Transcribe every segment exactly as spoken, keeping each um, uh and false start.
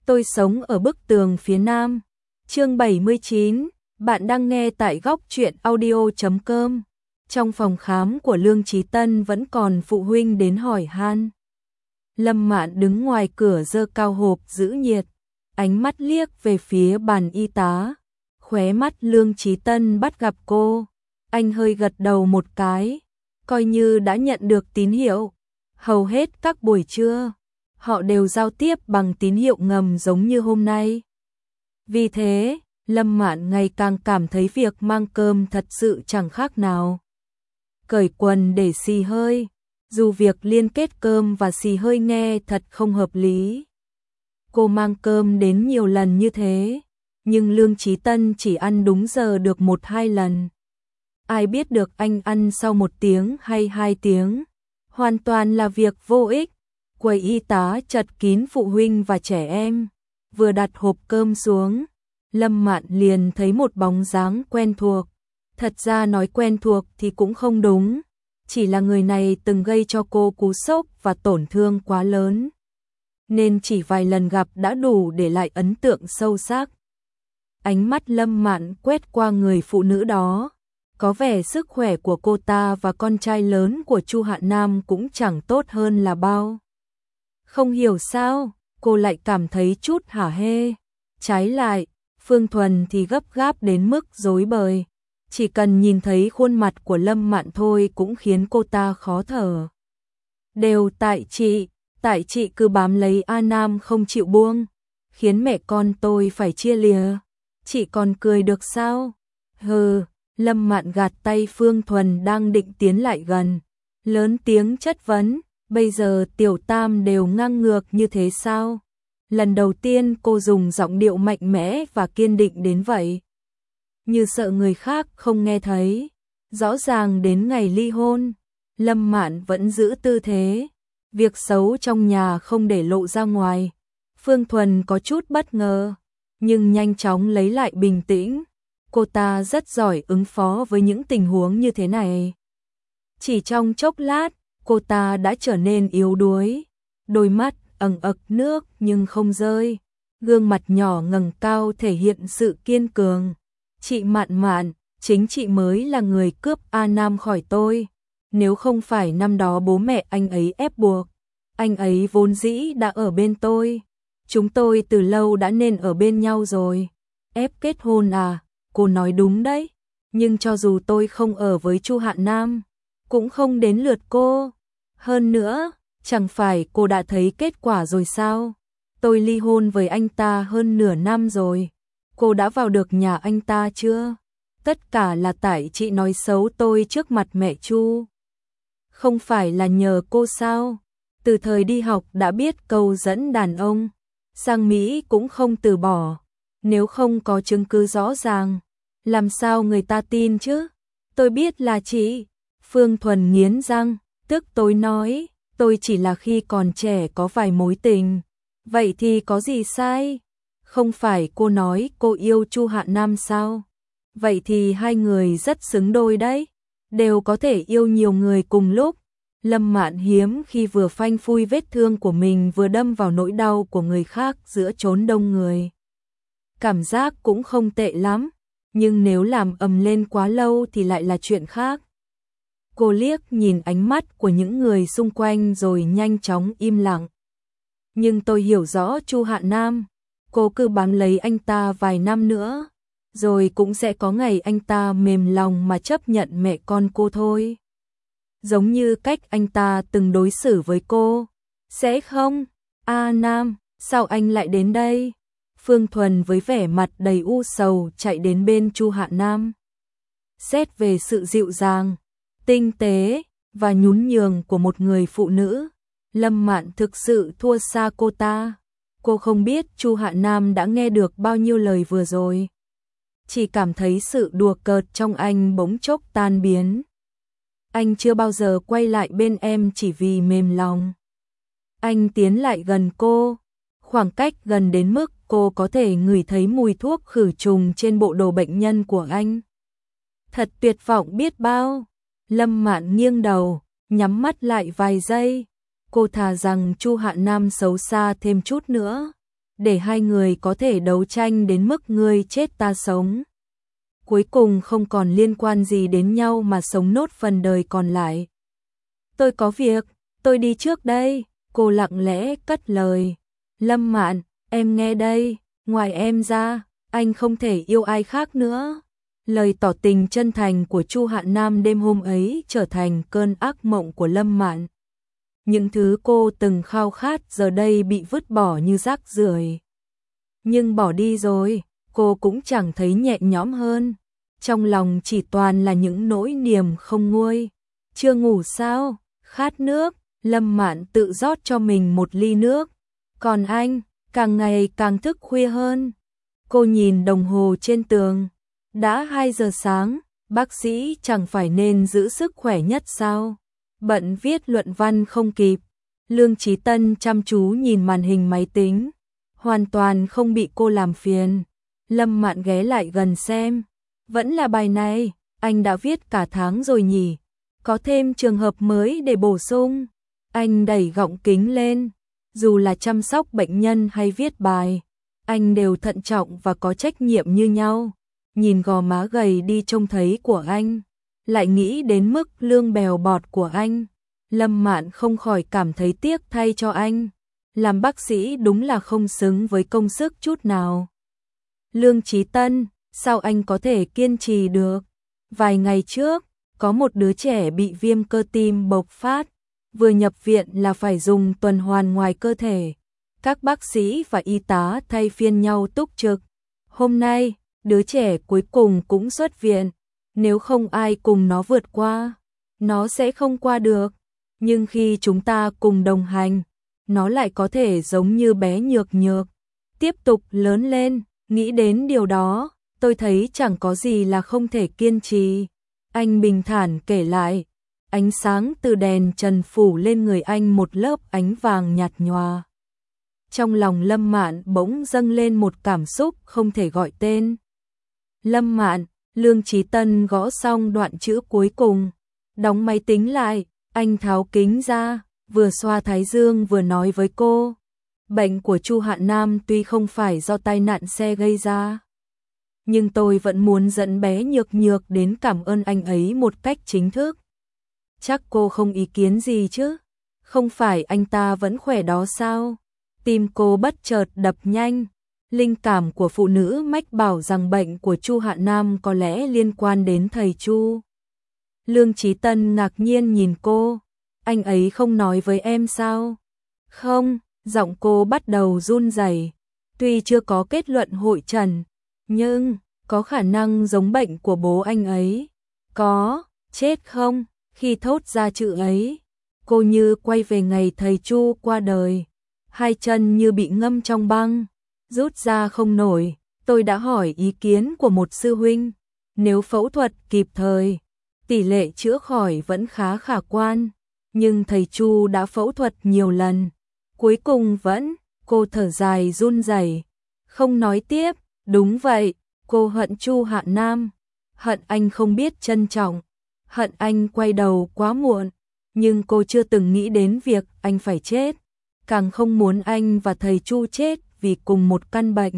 Tôi sống ở bức tường phía nam. Chương bảy mươi chín, bạn đang nghe tại góc truyện audio chấm com. Trong phòng khám của Lương Chí Tân vẫn còn phụ huynh đến hỏi han. Lâm Mạn đứng ngoài cửa giơ cao hộp giữ nhiệt, ánh mắt liếc về phía bàn y tá. Khóe mắt Lương Chí Tân bắt gặp cô, anh hơi gật đầu một cái, coi như đã nhận được tín hiệu. Hầu hết các buổi trưa, họ đều giao tiếp bằng tín hiệu ngầm giống như hôm nay. Vì thế, Lâm Mạn ngày càng cảm thấy việc mang cơm thật sự chẳng khác nào cởi quần để xì hơi, dù việc liên kết cơm và xì hơi nghe thật không hợp lý. Cô mang cơm đến nhiều lần như thế, nhưng Lương Chí Tân chỉ ăn đúng giờ được một hai lần. Ai biết được anh ăn sau một tiếng hay hai tiếng, hoàn toàn là việc vô ích. Quầy y tá chật kín phụ huynh và trẻ em. Vừa đặt hộp cơm xuống, Lâm Mạn liền thấy một bóng dáng quen thuộc. Thật ra nói quen thuộc thì cũng không đúng, chỉ là người này từng gây cho cô cú sốc và tổn thương quá lớn, nên chỉ vài lần gặp đã đủ để lại ấn tượng sâu sắc. Ánh mắt Lâm Mạn quét qua người phụ nữ đó, có vẻ sức khỏe của cô ta và con trai lớn của Chu Hạ Nam cũng chẳng tốt hơn là bao. Không hiểu sao, cô lại cảm thấy chút hả hê. Trái lại, Phương Thuần thì gấp gáp đến mức rối bời. Chỉ cần nhìn thấy khuôn mặt của Lâm Mạn thôi cũng khiến cô ta khó thở. Đều tại chị, tại chị cứ bám lấy A Nam không chịu buông, khiến mẹ con tôi phải chia lìa. Chị còn cười được sao? Hừ, Lâm Mạn gạt tay Phương Thuần đang định tiến lại gần, lớn tiếng chất vấn. Bây giờ Tiểu Tam đều ngang ngược như thế sao? Lần đầu tiên cô dùng giọng điệu mạnh mẽ và kiên định đến vậy, như sợ người khác không nghe thấy. Rõ ràng đến ngày ly hôn, Lâm Mạn vẫn giữ tư thế, việc xấu trong nhà không để lộ ra ngoài. Phương Thuần có chút bất ngờ, nhưng nhanh chóng lấy lại bình tĩnh. Cô ta rất giỏi ứng phó với những tình huống như thế này. Chỉ trong chốc lát, cô ta đã trở nên yếu đuối, đôi mắt ẩn ực nước nhưng không rơi, gương mặt nhỏ ngẩng cao thể hiện sự kiên cường. Chị Mạn Mạn, chính chị mới là người cướp A Nam khỏi tôi, nếu không phải năm đó bố mẹ anh ấy ép buộc, anh ấy vốn dĩ đã ở bên tôi, chúng tôi từ lâu đã nên ở bên nhau rồi. Ép kết hôn à? Cô nói đúng đấy, nhưng cho dù tôi không ở với Chu Hạ Nam, cũng không đến lượt cô. Hơn nữa, chẳng phải cô đã thấy kết quả rồi sao? Tôi ly hôn với anh ta hơn nửa năm rồi. Cô đã vào được nhà anh ta chưa? Tất cả là tại chị nói xấu tôi trước mặt mẹ Chu. Không phải là nhờ cô sao? Từ thời đi học đã biết câu dẫn đàn ông sang Mỹ cũng không từ bỏ. Nếu không có chứng cứ rõ ràng, làm sao người ta tin chứ? Tôi biết là chị. Phương Thuần nghiến răng, tức tối nói, tôi chỉ là khi còn trẻ có vài mối tình. Vậy thì có gì sai? Không phải cô nói cô yêu Chu Hạ Nam sao? Vậy thì hai người rất xứng đôi đấy, đều có thể yêu nhiều người cùng lúc. Lâm Mạn hiếm khi vừa phanh phui vết thương của mình vừa đâm vào nỗi đau của người khác giữa chốn đông người. Cảm giác cũng không tệ lắm, nhưng nếu làm ầm lên quá lâu thì lại là chuyện khác. Cô liếc nhìn ánh mắt của những người xung quanh rồi nhanh chóng im lặng. Nhưng tôi hiểu rõ Chu Hạ Nam, cô cứ bám lấy anh ta vài năm nữa, rồi cũng sẽ có ngày anh ta mềm lòng mà chấp nhận mẹ con cô thôi. Giống như cách anh ta từng đối xử với cô. Sẽ không? A Nam, sao anh lại đến đây? Phương Thuần với vẻ mặt đầy u sầu chạy đến bên Chu Hạ Nam. Xét về sự dịu dàng, tinh tế và nhún nhường của một người phụ nữ, Lâm Mạn thực sự thua xa cô ta. Cô không biết Chu Hạ Nam đã nghe được bao nhiêu lời vừa rồi, chỉ cảm thấy sự đùa cợt trong anh bỗng chốc tan biến. Anh chưa bao giờ quay lại bên em chỉ vì mềm lòng. Anh tiến lại gần cô, khoảng cách gần đến mức cô có thể ngửi thấy mùi thuốc khử trùng trên bộ đồ bệnh nhân của anh. Thật tuyệt vọng biết bao. Lâm Mạn nghiêng đầu, nhắm mắt lại vài giây. Cô thà rằng Chu Hạ Nam xấu xa thêm chút nữa, để hai người có thể đấu tranh đến mức ngươi chết ta sống. Cuối cùng không còn liên quan gì đến nhau mà sống nốt phần đời còn lại. Tôi có việc, tôi đi trước đây, cô lặng lẽ cất lời. Lâm Mạn, em nghe đây, ngoài em ra, anh không thể yêu ai khác nữa. Lời tỏ tình chân thành của Chu Hạn Nam đêm hôm ấy trở thành cơn ác mộng của Lâm Mạn. Những thứ cô từng khao khát giờ đây bị vứt bỏ như rác rưởi. Nhưng bỏ đi rồi, cô cũng chẳng thấy nhẹ nhõm hơn. Trong lòng chỉ toàn là những nỗi niềm không nguôi. Chưa ngủ sao? Khát nước, Lâm Mạn tự rót cho mình một ly nước. Còn anh, càng ngày càng thức khuya hơn. Cô nhìn đồng hồ trên tường. Đã hai giờ sáng, bác sĩ chẳng phải nên giữ sức khỏe nhất sao? Bận viết luận văn không kịp. Lương Chí Tân chăm chú nhìn màn hình máy tính, hoàn toàn không bị cô làm phiền. Lâm Mạn ghé lại gần xem. Vẫn là bài này, anh đã viết cả tháng rồi nhỉ? Có thêm trường hợp mới để bổ sung. Anh đẩy gọng kính lên. Dù là chăm sóc bệnh nhân hay viết bài, anh đều thận trọng và có trách nhiệm như nhau. Nhìn gò má gầy đi trông thấy của anh, lại nghĩ đến mức lương bèo bọt của anh. Lâm Mạn không khỏi cảm thấy tiếc thay cho anh. Làm bác sĩ đúng là không xứng với công sức chút nào. Lương Chí Tân, sao anh có thể kiên trì được? Vài ngày trước, có một đứa trẻ bị viêm cơ tim bộc phát. Vừa nhập viện là phải dùng tuần hoàn ngoài cơ thể. Các bác sĩ và y tá thay phiên nhau túc trực. Hôm nay, đứa trẻ cuối cùng cũng xuất viện. Nếu không ai cùng nó vượt qua, nó sẽ không qua được. Nhưng khi chúng ta cùng đồng hành, nó lại có thể giống như bé nhược nhược, tiếp tục lớn lên. Nghĩ đến điều đó, tôi thấy chẳng có gì là không thể kiên trì. Anh bình thản kể lại. Ánh sáng từ đèn trần phủ lên người anh một lớp ánh vàng nhạt nhòa. Trong lòng Lâm Mạn bỗng dâng lên một cảm xúc không thể gọi tên. Lâm Mạn, Lương Chí Tân gõ xong đoạn chữ cuối cùng. Đóng máy tính lại, anh tháo kính ra, vừa xoa thái dương vừa nói với cô. Bệnh của Chu Hạn Nam tuy không phải do tai nạn xe gây ra, nhưng tôi vẫn muốn dẫn bé nhược nhược đến cảm ơn anh ấy một cách chính thức. Chắc cô không ý kiến gì chứ? Không phải anh ta vẫn khỏe đó sao? Tim cô bất chợt đập nhanh. Linh cảm của phụ nữ mách bảo rằng bệnh của Chu Hạn Nam có lẽ liên quan đến thầy Chu. Lương Chí Tân ngạc nhiên nhìn cô. Anh ấy không nói với em sao? Không, giọng cô bắt đầu run rẩy. Tuy chưa có kết luận hội trần, nhưng có khả năng giống bệnh của bố anh ấy. Có, chết không? Khi thốt ra chữ ấy, cô như quay về ngày thầy Chu qua đời. Hai chân như bị ngâm trong băng, rút ra không nổi. Tôi đã hỏi ý kiến của một sư huynh. Nếu phẫu thuật kịp thời, tỷ lệ chữa khỏi vẫn khá khả quan. Nhưng thầy Chu đã phẫu thuật nhiều lần. Cuối cùng vẫn, cô thở dài run rẩy, không nói tiếp. Đúng vậy, cô hận Chu Hạn Nam. Hận anh không biết trân trọng. Hận anh quay đầu quá muộn. Nhưng cô chưa từng nghĩ đến việc anh phải chết. Càng không muốn anh và thầy Chu chết vì cùng một căn bệnh.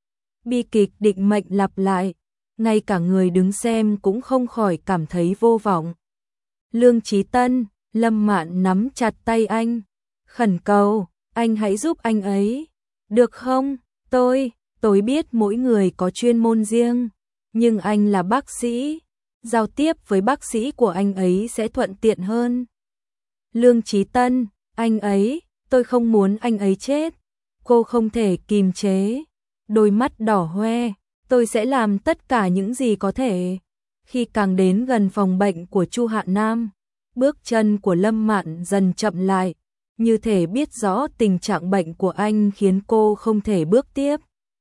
Bi kịch định mệnh lặp lại. Ngay cả người đứng xem cũng không khỏi cảm thấy vô vọng. Lương Chí Tân, Lâm Mạn nắm chặt tay anh. Khẩn cầu, anh hãy giúp anh ấy. Được không? Tôi, tôi biết mỗi người có chuyên môn riêng. Nhưng anh là bác sĩ. Giao tiếp với bác sĩ của anh ấy sẽ thuận tiện hơn. Lương Chí Tân, anh ấy, tôi không muốn anh ấy chết. Cô không thể kìm chế. Đôi mắt đỏ hoe, tôi sẽ làm tất cả những gì có thể. Khi càng đến gần phòng bệnh của Chu Hạn Nam, bước chân của Lâm Mạn dần chậm lại, như thể biết rõ tình trạng bệnh của anh khiến cô không thể bước tiếp.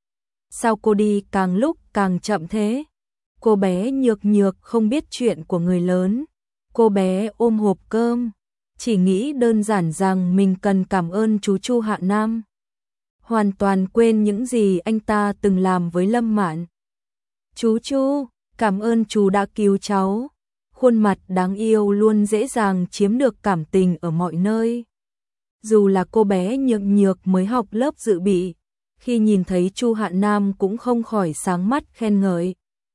Sao cô đi càng lúc càng chậm thế? Cô bé nhược nhược không biết chuyện của người lớn. Cô bé ôm hộp cơm, chỉ nghĩ đơn giản rằng mình cần cảm ơn chú Chu Hạn Nam. Hoàn toàn quên những gì anh ta từng làm với Lâm Mạn. Chú Chu, cảm ơn chú đã cứu cháu. Khuôn mặt đáng yêu luôn dễ dàng chiếm được cảm tình ở mọi nơi. Dù là cô bé nhược nhược mới học lớp dự bị, Khi nhìn thấy Chu Hạ Nam cũng không khỏi sáng mắt khen ngợi.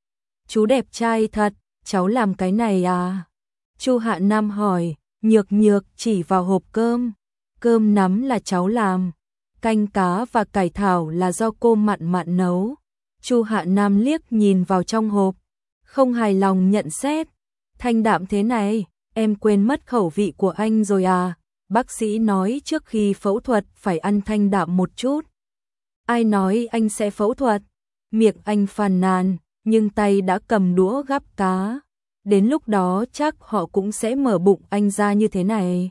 Chú đẹp trai thật, cháu làm cái này à? Chu Hạ Nam hỏi, Nhược Nhược chỉ vào hộp cơm. Cơm nắm là cháu làm, canh cá và cải thảo là do cô Mạn Mạn nấu. Chu Hạ Nam liếc nhìn vào trong hộp, không hài lòng nhận xét. Thanh đạm thế này, em quên mất khẩu vị của anh rồi à? Bác sĩ nói trước khi phẫu thuật phải ăn thanh đạm một chút. Ai nói anh sẽ phẫu thuật? Miệng anh phàn nàn, nhưng tay đã cầm đũa gắp cá. Đến lúc đó chắc họ cũng sẽ mở bụng anh ra như thế này.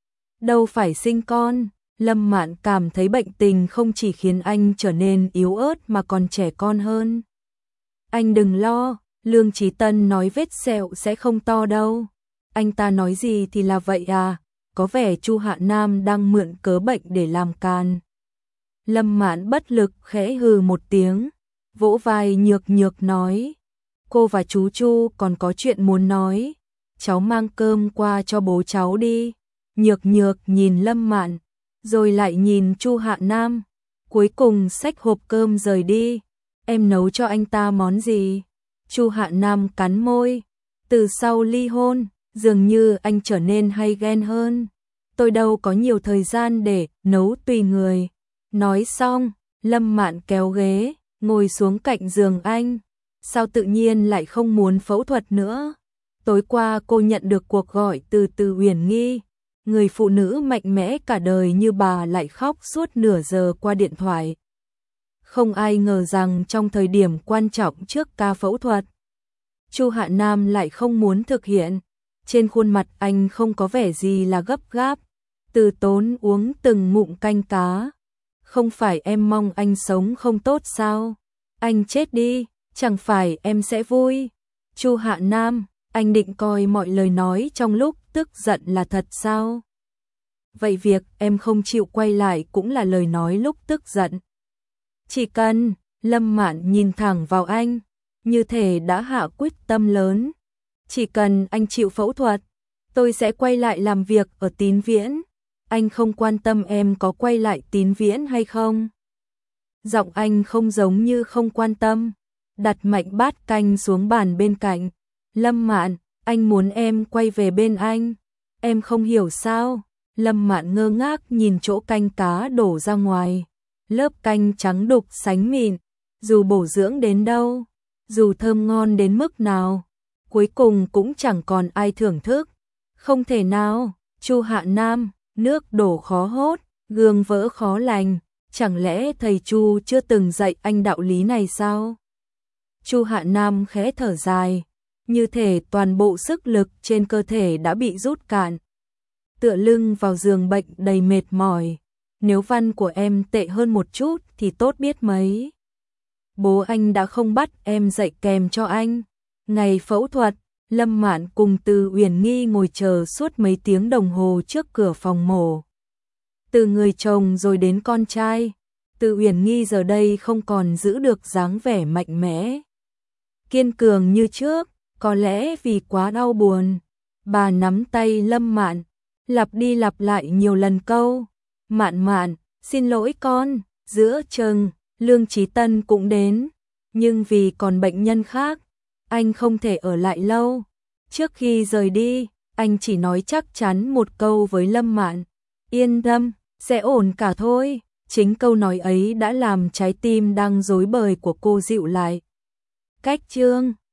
Đâu phải sinh con. Lâm Mạn cảm thấy bệnh tình không chỉ khiến anh trở nên yếu ớt mà còn trẻ con hơn. Anh đừng lo, Lương Chí Tân nói vết sẹo sẽ không to đâu. Anh ta nói gì thì là vậy à? Có vẻ Chu Hạ Nam đang mượn cớ bệnh để làm càn. Lâm Mạn bất lực khẽ hừ một tiếng, vỗ vai Nhược Nhược nói, cô và chú Chu còn có chuyện muốn nói, cháu mang cơm qua cho bố cháu đi. Nhược Nhược nhìn Lâm Mạn, rồi lại nhìn Chu Hạ Nam, cuối cùng xách hộp cơm rời đi. Em nấu cho anh ta món gì? Chu Hạ Nam cắn môi, từ sau ly hôn, dường như anh trở nên hay ghen hơn. Tôi đâu có nhiều thời gian để nấu tùy người. Nói xong, Lâm Mạn kéo ghế, ngồi xuống cạnh giường anh. Sao tự nhiên lại không muốn phẫu thuật nữa? Tối qua cô nhận được cuộc gọi từ Từ Uyển Nghi. Người phụ nữ mạnh mẽ cả đời như bà lại khóc suốt nửa giờ qua điện thoại. Không ai ngờ rằng trong thời điểm quan trọng trước ca phẫu thuật, Chu Hạ Nam lại không muốn thực hiện. Trên khuôn mặt anh không có vẻ gì là gấp gáp. Từ Tốn uống từng ngụm canh cá. Không phải em mong anh sống không tốt sao? Anh chết đi, chẳng phải em sẽ vui. Chu Hạ Nam, anh định coi mọi lời nói trong lúc tức giận là thật sao? Vậy việc em không chịu quay lại cũng là lời nói lúc tức giận. Chỉ cần, Lâm Mạn nhìn thẳng vào anh, như thể đã hạ quyết tâm lớn. Chỉ cần anh chịu phẫu thuật, tôi sẽ quay lại làm việc ở Tín Viễn. Anh không quan tâm em có quay lại Tín Viễn hay không. Giọng anh không giống như không quan tâm, đặt mạnh bát canh xuống bàn bên cạnh. Lâm Mạn, anh muốn em quay về bên anh. Em không hiểu sao? Lâm Mạn ngơ ngác nhìn chỗ canh cá đổ ra ngoài. Lớp canh trắng đục sánh mịn, dù bổ dưỡng đến đâu, dù thơm ngon đến mức nào, cuối cùng cũng chẳng còn ai thưởng thức. Không thể nào, Chu Hạ Nam, nước đổ khó hốt, gương vỡ khó lành, chẳng lẽ thầy Chu chưa từng dạy anh đạo lý này sao? Chu Hạ Nam khẽ thở dài, như thể toàn bộ sức lực trên cơ thể đã bị rút cạn. Tựa lưng vào giường bệnh đầy mệt mỏi, nếu văn của em tệ hơn một chút thì tốt biết mấy. Bố anh đã không bắt em dạy kèm cho anh. Ngày phẫu thuật, Lâm Mạn cùng Từ Uyển Nghi ngồi chờ suốt mấy tiếng đồng hồ trước cửa phòng mổ. Từ người chồng rồi đến con trai, Từ Uyển Nghi giờ đây không còn giữ được dáng vẻ mạnh mẽ, kiên cường như trước, có lẽ vì quá đau buồn. Bà nắm tay Lâm Mạn, lặp đi lặp lại nhiều lần câu, Mạn Mạn, xin lỗi con. Giữa chừng, Lương Chí Tân cũng đến, nhưng vì còn bệnh nhân khác, anh không thể ở lại lâu. Trước khi rời đi, anh chỉ nói chắc chắn một câu với Lâm Mạn, yên tâm, sẽ ổn cả thôi. Chính câu nói ấy đã làm trái tim đang rối bời của cô dịu lại. Cách chương